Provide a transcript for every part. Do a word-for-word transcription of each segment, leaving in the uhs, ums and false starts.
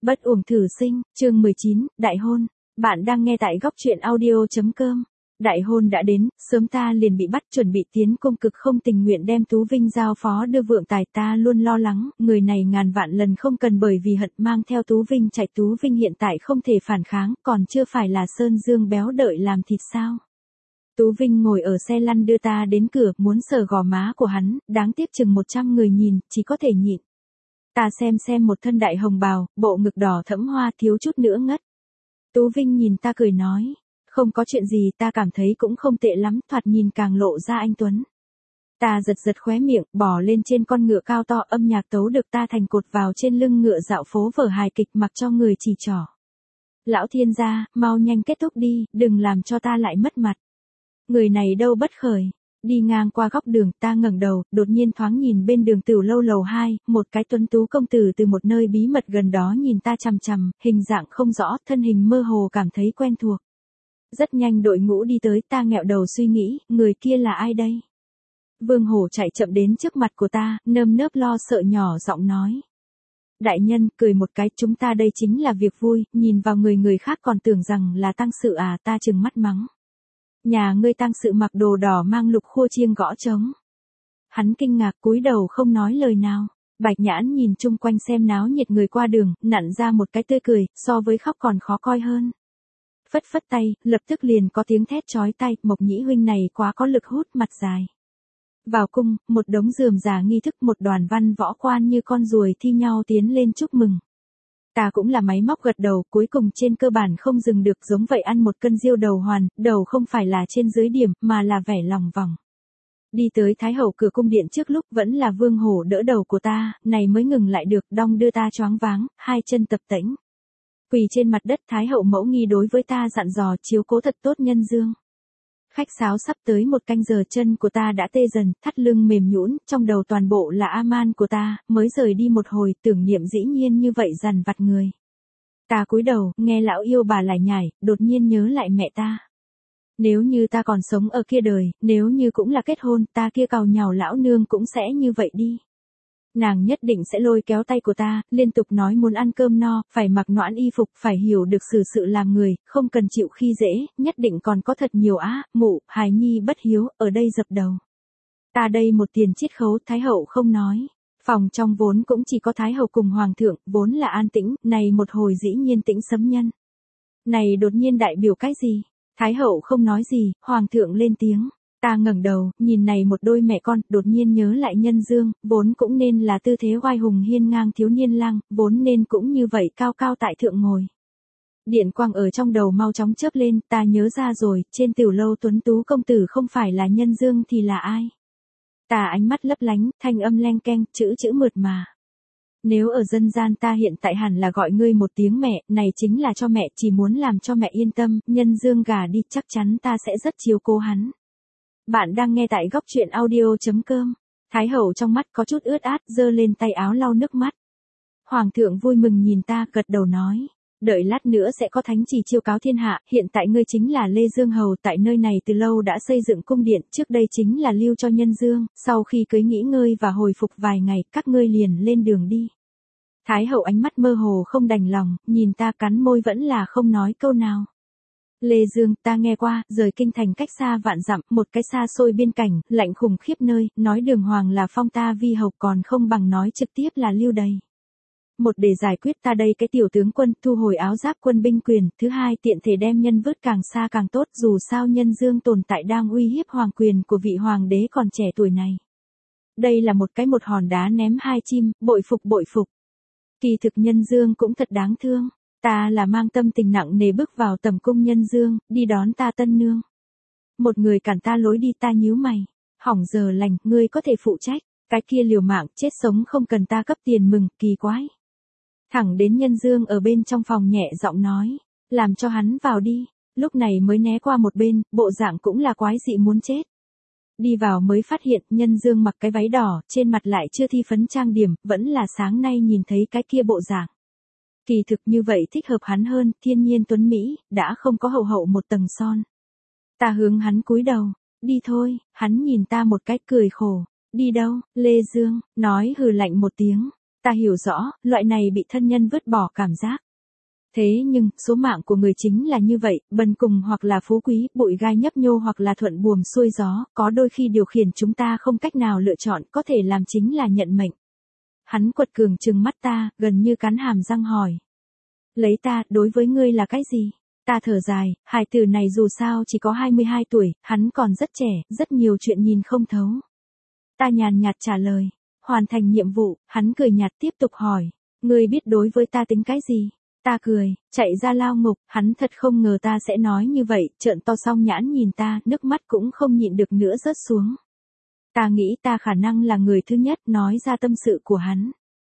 Bất uổng thử sinh, chương mười chín, đại hôn. Bạn đang nghe tại góc truyện audio.com. Đại hôn đã đến, sớm ta liền bị bắt chuẩn bị tiến cung cực không tình nguyện đem Tú Vinh giao phó đưa vượng tài, ta luôn lo lắng, người này ngàn vạn lần không cần bởi vì hận mang theo Tú Vinh chạy. Tú Vinh hiện tại không thể phản kháng, còn chưa phải là sơn dương béo đợi làm thịt sao. Tú Vinh ngồi ở xe lăn đưa ta đến cửa, muốn sờ gò má của hắn, đáng tiếc chừng một trăm người nhìn, chỉ có thể nhịn. Ta xem xem một thân đại hồng bào, bộ ngực đỏ thẫm hoa thiếu chút nữa ngất. Tú Vinh nhìn ta cười nói, không có chuyện gì, ta cảm thấy cũng không tệ lắm, thoạt nhìn càng lộ ra anh tuấn. Ta giật giật khóe miệng, bò lên trên con ngựa cao to, âm nhạc tấu được ta thành cột vào trên lưng ngựa dạo phố vở hài kịch mặc cho người chỉ trỏ. Lão thiên gia, mau nhanh kết thúc đi, đừng làm cho ta lại mất mặt. Người này đâu bất khởi. Đi ngang qua góc đường, ta ngẩng đầu, đột nhiên thoáng nhìn bên đường Tửu lâu lầu hai, một cái tuấn tú công tử từ một nơi bí mật gần đó nhìn ta chằm chằm, hình dạng không rõ, thân hình mơ hồ cảm thấy quen thuộc. Rất nhanh đội ngũ đi tới, ta nghẹo đầu suy nghĩ, người kia là ai đây? Vương Hổ chạy chậm đến trước mặt của ta, nơm nớp lo sợ nhỏ giọng nói. Đại nhân, cười một cái, chúng ta đây chính là việc vui, nhìn vào người người khác còn tưởng rằng là tang sự à, ta trừng mắt mắng. Nhà ngươi tang sự mặc đồ đỏ mang lục khua chiêng gõ trống. Hắn kinh ngạc cúi đầu không nói lời nào. Bạch Nhãn nhìn chung quanh xem náo nhiệt người qua đường, nặn ra một cái tươi cười, so với khóc còn khó coi hơn. Phất phất tay, lập tức liền có tiếng thét chói tai, Mộc Nhĩ huynh này quá có lực hút, mặt dài. Vào cung, một đống rườm rà nghi thức, một đoàn văn võ quan như con ruồi thi nhau tiến lên chúc mừng. Ta cũng là máy móc gật đầu, cuối cùng trên cơ bản không dừng được, giống vậy ăn một cân diêu đầu hoàn, đầu không phải là trên dưới điểm, mà là vẻ lòng vòng. Đi tới Thái Hậu cửa cung điện trước lúc vẫn là Vương Hổ đỡ đầu của ta, này mới ngừng lại được, đong đưa ta choáng váng, hai chân tập tễnh. Quỳ trên mặt đất, Thái Hậu mẫu nghi đối với ta dặn dò chiếu cố thật tốt nhân dương. Khách sáo sắp tới một canh giờ, chân của ta đã tê dần, thắt lưng mềm nhũn, trong đầu toàn bộ là aman của ta, mới rời đi một hồi, tưởng niệm dĩ nhiên như vậy dằn vặt người. Ta cúi đầu, nghe lão yêu bà lải nhải, đột nhiên nhớ lại mẹ ta. Nếu như ta còn sống ở kia đời, nếu như cũng là kết hôn, ta kia càu nhàu lão nương cũng sẽ như vậy đi. Nàng nhất định sẽ lôi kéo tay của ta, liên tục nói muốn ăn cơm no, phải mặc noãn y phục, phải hiểu được xử sự làm người, không cần chịu khi dễ, nhất định còn có thật nhiều á, mụ, hài nhi bất hiếu, ở đây dập đầu. Ta đây một tiền chiết khấu, Thái Hậu không nói. Phòng trong vốn cũng chỉ có Thái Hậu cùng Hoàng thượng, vốn là an tĩnh, này một hồi dĩ nhiên tĩnh sấm nhân. Này đột nhiên đại biểu cái gì? Thái Hậu không nói gì, Hoàng thượng lên tiếng. Ta ngẩng đầu, nhìn này một đôi mẹ con, đột nhiên nhớ lại nhân dương, vốn cũng nên là tư thế oai hùng hiên ngang thiếu niên lang, vốn nên cũng như vậy cao cao tại thượng ngồi. Điện quang ở trong đầu mau chóng chớp lên, ta nhớ ra rồi, trên Tửu lâu tuấn tú công tử không phải là nhân dương thì là ai? Ta ánh mắt lấp lánh, thanh âm leng keng, chữ chữ mượt mà. Nếu ở dân gian ta hiện tại hẳn là gọi ngươi một tiếng mẹ, này chính là cho mẹ, chỉ muốn làm cho mẹ yên tâm, nhân dương gả đi chắc chắn ta sẽ rất chiếu cố hắn. Bạn đang nghe tại góc truyện audio.com. Thái Hậu trong mắt có chút ướt át, giơ lên tay áo lau nước mắt. Hoàng thượng vui mừng nhìn ta, gật đầu nói. Đợi lát nữa sẽ có thánh chỉ chiêu cáo thiên hạ, hiện tại ngươi chính là Lê Dương Hầu, tại nơi này từ lâu đã xây dựng cung điện, trước đây chính là lưu cho nhân dương, sau khi cưới nghỉ ngơi và hồi phục vài ngày, các ngươi liền lên đường đi. Thái Hậu ánh mắt mơ hồ không đành lòng, nhìn ta cắn môi vẫn là không nói câu nào. Lê Dương, ta nghe qua, rời kinh thành cách xa vạn dặm, một cái xa xôi biên cảnh, lạnh khủng khiếp nơi, nói đường hoàng là phong ta vi hầu còn không bằng nói trực tiếp là lưu đầy. Một để giải quyết ta đây cái tiểu tướng quân, thu hồi áo giáp quân binh quyền, thứ hai tiện thể đem nhân vớt càng xa càng tốt, dù sao nhân dương tồn tại đang uy hiếp hoàng quyền của vị hoàng đế còn trẻ tuổi này. Đây là một cái một hòn đá ném hai chim, bội phục bội phục. Kỳ thực nhân dương cũng thật đáng thương. Ta là mang tâm tình nặng nề bước vào tầm cung nhân dương, đi đón ta tân nương. Một người cản ta lối đi, ta nhíu mày. Hỏng giờ lành, ngươi có thể phụ trách. Cái kia liều mạng, chết sống không cần ta cấp tiền mừng, kỳ quái. Thẳng đến nhân dương ở bên trong phòng nhẹ giọng nói. Làm cho hắn vào đi. Lúc này mới né qua một bên, bộ dạng cũng là quái dị muốn chết. Đi vào mới phát hiện nhân dương mặc cái váy đỏ, trên mặt lại chưa thi phấn trang điểm, vẫn là sáng nay nhìn thấy cái kia bộ dạng. Kỳ thực như vậy thích hợp hắn hơn, thiên nhiên tuấn Mỹ, đã không có hậu hậu một tầng son. Ta hướng hắn cúi đầu, đi thôi, hắn nhìn ta một cái cười khổ, đi đâu, Lê Dương, nói hừ lạnh một tiếng, Ta hiểu rõ, loại này bị thân nhân vứt bỏ cảm giác. Thế nhưng, số mạng của người chính là như vậy, bần cùng hoặc là phú quý, bụi gai nhấp nhô hoặc là thuận buồm xuôi gió, có đôi khi điều khiển chúng ta không cách nào lựa chọn, có thể làm chính là nhận mệnh. Hắn quật cường trừng mắt ta, gần như cắn hàm răng hỏi. Lấy ta, đối với ngươi là cái gì? Ta thở dài, hài tử này dù sao chỉ có hai mươi hai tuổi, hắn còn rất trẻ, rất nhiều chuyện nhìn không thấu. Ta nhàn nhạt trả lời, hoàn thành nhiệm vụ, hắn cười nhạt tiếp tục hỏi, ngươi biết đối với ta tính cái gì? Ta cười, chạy ra lao ngục, hắn thật không ngờ ta sẽ nói như vậy, trợn to song nhãn nhìn ta, nước mắt cũng không nhịn được nữa rớt xuống. Ta nghĩ ta khả năng là người thứ nhất nói ra tâm sự của hắn.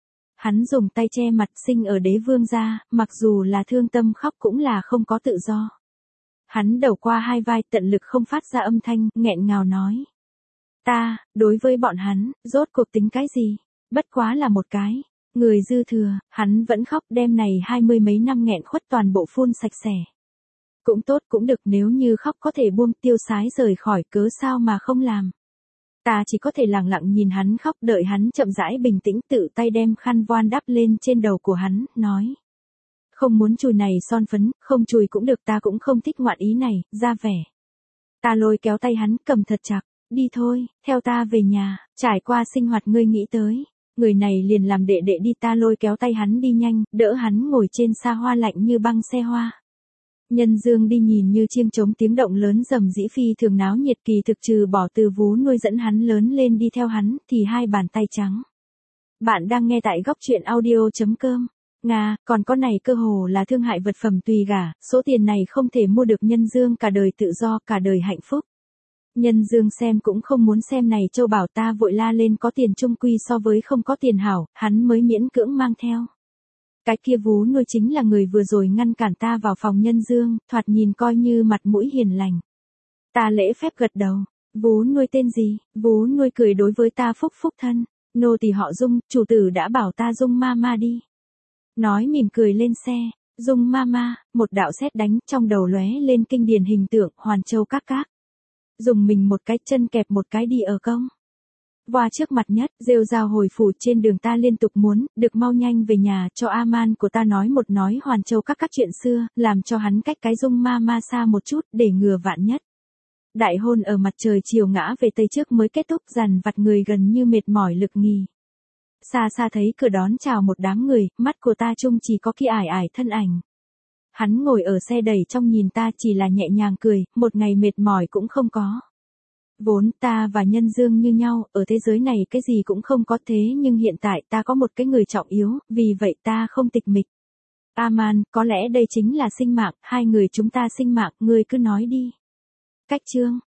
Hắn dùng tay che mặt, sinh ở đế vương gia, mặc dù là thương tâm khóc cũng là không có tự do. Hắn đầu qua hai vai tận lực không phát ra âm thanh, nghẹn ngào nói. Ta, đối với bọn hắn, rốt cuộc tính cái gì? Bất quá là một cái. Người dư thừa, hắn vẫn khóc đêm này hai mươi mấy năm nghẹn khuất toàn bộ phun sạch sẽ. Cũng tốt cũng được nếu như khóc có thể buông tiêu sái rời khỏi cớ sao mà không làm. Ta chỉ có thể lặng lặng nhìn hắn khóc đợi hắn chậm rãi bình tĩnh tự tay đem khăn voan đắp lên trên đầu của hắn, nói. Không muốn chùi này son phấn, không chùi cũng được ta cũng không thích ngoạn ý này, ra vẻ. Ta lôi kéo tay hắn cầm thật chặt, đi thôi, theo ta về nhà, trải qua sinh hoạt ngươi nghĩ tới. Người này liền làm đệ đệ đi ta lôi kéo tay hắn đi nhanh, đỡ hắn ngồi trên xa hoa lạnh như băng xe hoa. Nhân dương đi nhìn như chiêng trống tiếng động lớn rầm rĩ phi thường náo nhiệt kỳ thực trừ bỏ từ vú nuôi dẫn hắn lớn lên đi theo hắn thì hai bàn tay trắng. Bạn đang nghe tại góc truyện audio.com. Nga, còn con này cơ hồ là thương hại vật phẩm tùy gả, số tiền này không thể mua được nhân dương cả đời tự do cả đời hạnh phúc. Nhân dương xem cũng không muốn xem này châu bảo ta vội la lên có tiền chung quy so với không có tiền hảo, hắn mới miễn cưỡng mang theo. Cái kia vú nuôi chính là người vừa rồi ngăn cản ta vào phòng nhân dương, thoạt nhìn coi như mặt mũi hiền lành. Ta lễ phép gật đầu, vú nuôi tên gì, vú nuôi cười đối với ta phúc phúc thân, nô tỳ họ Dung, chủ tử đã bảo ta Dung mama đi. Nói mỉm cười lên xe, Dung mama, một đạo sét đánh trong đầu lóe lên kinh điển hình tượng Hoàn Châu các các. Dùng mình một cái chân kẹp một cái đi ở công. Qua trước mặt nhất, rêu rao hồi phủ trên đường ta liên tục muốn, được mau nhanh về nhà cho Aman của ta nói một nói Hoàn Châu các các chuyện xưa, làm cho hắn cách cái Dung ma ma xa một chút để ngừa vạn nhất. Đại hôn ở mặt trời chiều ngã về tây trước mới kết thúc dằn vặt người gần như mệt mỏi lực nghỉ. Xa xa thấy cửa đón chào một đám người, mắt của ta chung chỉ có kia ải ải thân ảnh. Hắn ngồi ở xe đẩy trong nhìn ta chỉ là nhẹ nhàng cười, một ngày mệt mỏi cũng không có. Vốn ta và nhân dương như nhau, ở thế giới này cái gì cũng không có thế nhưng hiện tại ta có một cái người trọng yếu, vì vậy ta không tịch mịch. Aman, có lẽ đây chính là sinh mạng, hai người chúng ta sinh mạng, ngươi cứ nói đi. Cách chương.